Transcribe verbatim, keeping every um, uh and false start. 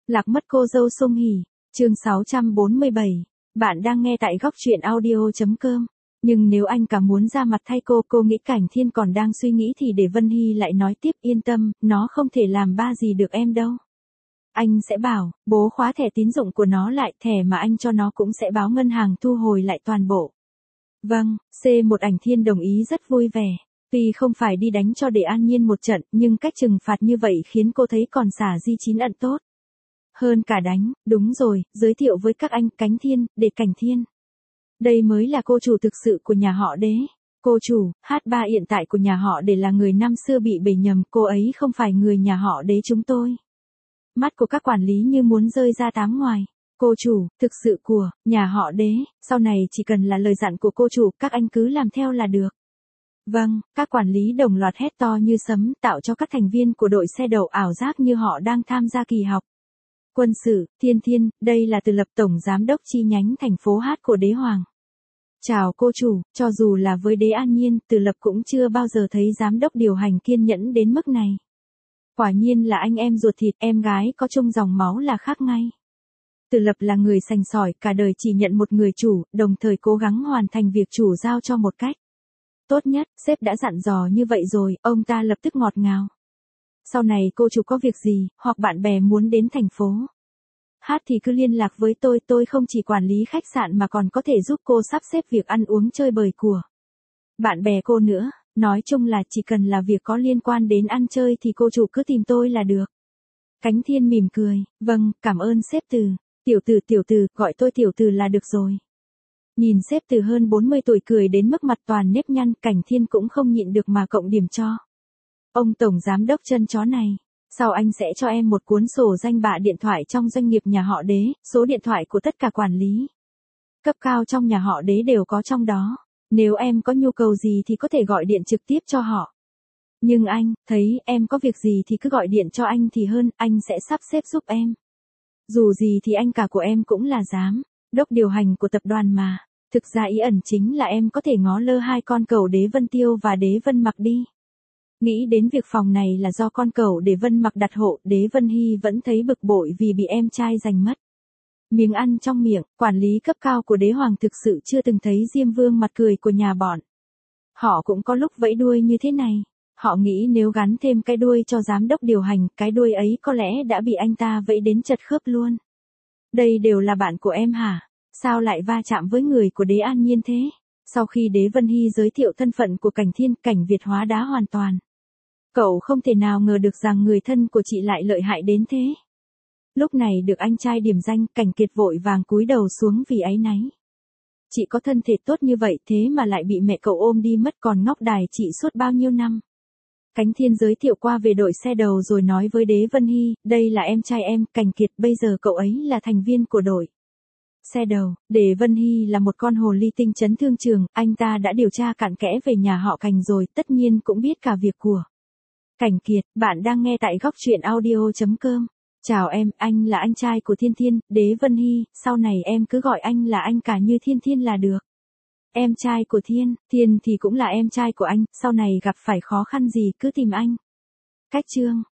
Lạc mất cô dâu Sung Hỉ, chương sáu trăm bốn mươi bảy. Bạn đang nghe tại góc truyện audio.com. Nhưng nếu anh cả muốn ra mặt thay cô, cô nghĩ Cảnh Thiên còn đang suy nghĩ thì để Vân Hy lại nói tiếp, yên tâm, nó không thể làm ba gì được em đâu. Anh sẽ bảo, bố khóa thẻ tín dụng của nó lại, thẻ mà anh cho nó cũng sẽ báo ngân hàng thu hồi lại toàn bộ. Vâng, C một Ảnh Thiên đồng ý rất vui vẻ. Tuy không phải đi đánh cho để an nhiên một trận, nhưng cách trừng phạt như vậy khiến cô thấy còn xả di chín ẩn tốt. Hơn cả đánh, đúng rồi, giới thiệu với các anh, Cánh Thiên, để Cảnh Thiên. Đây mới là cô chủ thực sự của nhà họ Đế. Cô chủ, hát ba hiện tại của nhà họ Đế là người năm xưa bị bể nhầm, cô ấy không phải người nhà họ Đế chúng tôi. Mắt của các quản lý như muốn rơi ra tám ngoài. Cô chủ, thực sự của nhà họ Đế, sau này chỉ cần là lời dặn của cô chủ, các anh cứ làm theo là được. Vâng, các quản lý đồng loạt hét to như sấm, tạo cho các thành viên của đội xe đậu ảo giác như họ đang tham gia kỳ học. Quân sự, Thiên Thiên, đây là Từ Lập tổng giám đốc chi nhánh thành phố Hát của Đế Hoàng. Chào cô chủ, cho dù là với Đế An Nhiên, Từ Lập cũng chưa bao giờ thấy giám đốc điều hành kiên nhẫn đến mức này. Quả nhiên là anh em ruột thịt, em gái có chung dòng máu là khác ngay. Từ Lập là người sành sỏi, cả đời chỉ nhận một người chủ, đồng thời cố gắng hoàn thành việc chủ giao cho một cách tốt nhất, sếp đã dặn dò như vậy rồi, ông ta lập tức ngọt ngào. Sau này cô chủ có việc gì, hoặc bạn bè muốn đến thành phố Hát thì cứ liên lạc với tôi, tôi không chỉ quản lý khách sạn mà còn có thể giúp cô sắp xếp việc ăn uống chơi bời của bạn bè cô nữa, nói chung là chỉ cần là việc có liên quan đến ăn chơi thì cô chủ cứ tìm tôi là được. Cánh Thiên mỉm cười, vâng, cảm ơn sếp Từ, tiểu Từ tiểu Từ, gọi tôi tiểu Từ là được rồi. Nhìn sếp Từ hơn bốn mươi tuổi cười đến mức mặt toàn nếp nhăn, Cảnh Thiên cũng không nhịn được mà cộng điểm cho. Ông tổng giám đốc chân chó này, sau anh sẽ cho em một cuốn sổ danh bạ điện thoại trong doanh nghiệp nhà họ Đế, số điện thoại của tất cả quản lý cấp cao trong nhà họ Đế đều có trong đó. Nếu em có nhu cầu gì thì có thể gọi điện trực tiếp cho họ. Nhưng anh, thấy em có việc gì thì cứ gọi điện cho anh thì hơn, anh sẽ sắp xếp giúp em. Dù gì thì anh cả của em cũng là giám đốc điều hành của tập đoàn mà. Thực ra ý ẩn chính là em có thể ngó lơ hai con cẩu Đế Vân Tiêu và Đế Vân Mặc đi. Nghĩ đến việc phòng này là do con cẩu Đế Vân Mặc đặt hộ, Đế Vân Hy vẫn thấy bực bội vì bị em trai giành mất miếng ăn trong miệng. Quản lý cấp cao của Đế Hoàng thực sự chưa từng thấy Diêm Vương mặt cười của nhà bọn họ cũng có lúc vẫy đuôi như thế này. Họ nghĩ nếu gắn thêm cái đuôi cho giám đốc điều hành, cái đuôi ấy có lẽ đã bị anh ta vẫy đến chật khớp luôn. Đây đều là bạn của em hả? Sao lại va chạm với người của Đế An Nhiên thế? Sau khi Đế Vân Hy giới thiệu thân phận của Cảnh Thiên, Cảnh Việt hóa đá hoàn toàn. Cậu không thể nào ngờ được rằng người thân của chị lại lợi hại đến thế. Lúc này được anh trai điểm danh, Cảnh Kiệt vội vàng cúi đầu xuống vì áy náy. Chị có thân thể tốt như vậy thế mà lại bị mẹ cậu ôm đi mất, còn ngóc đài chị suốt bao nhiêu năm. Cánh Thiên giới thiệu qua về đội xe đầu rồi nói với Đế Vân Hy, đây là em trai em, Cảnh Kiệt, bây giờ cậu ấy là thành viên của đội xe đầu. Đế Vân Hy là một con hồ ly tinh chấn thương trường, anh ta đã điều tra cặn kẽ về nhà họ Cảnh rồi, tất nhiên cũng biết cả việc của Cảnh Kiệt. Bạn đang nghe tại góc truyện audio.com. Chào em, anh là anh trai của Thiên Thiên, Đế Vân Hy, sau này em cứ gọi anh là anh cả như Thiên Thiên là được. Em trai của Thiên, Thiên thì cũng là em trai của anh, sau này gặp phải khó khăn gì cứ tìm anh. Cách chương,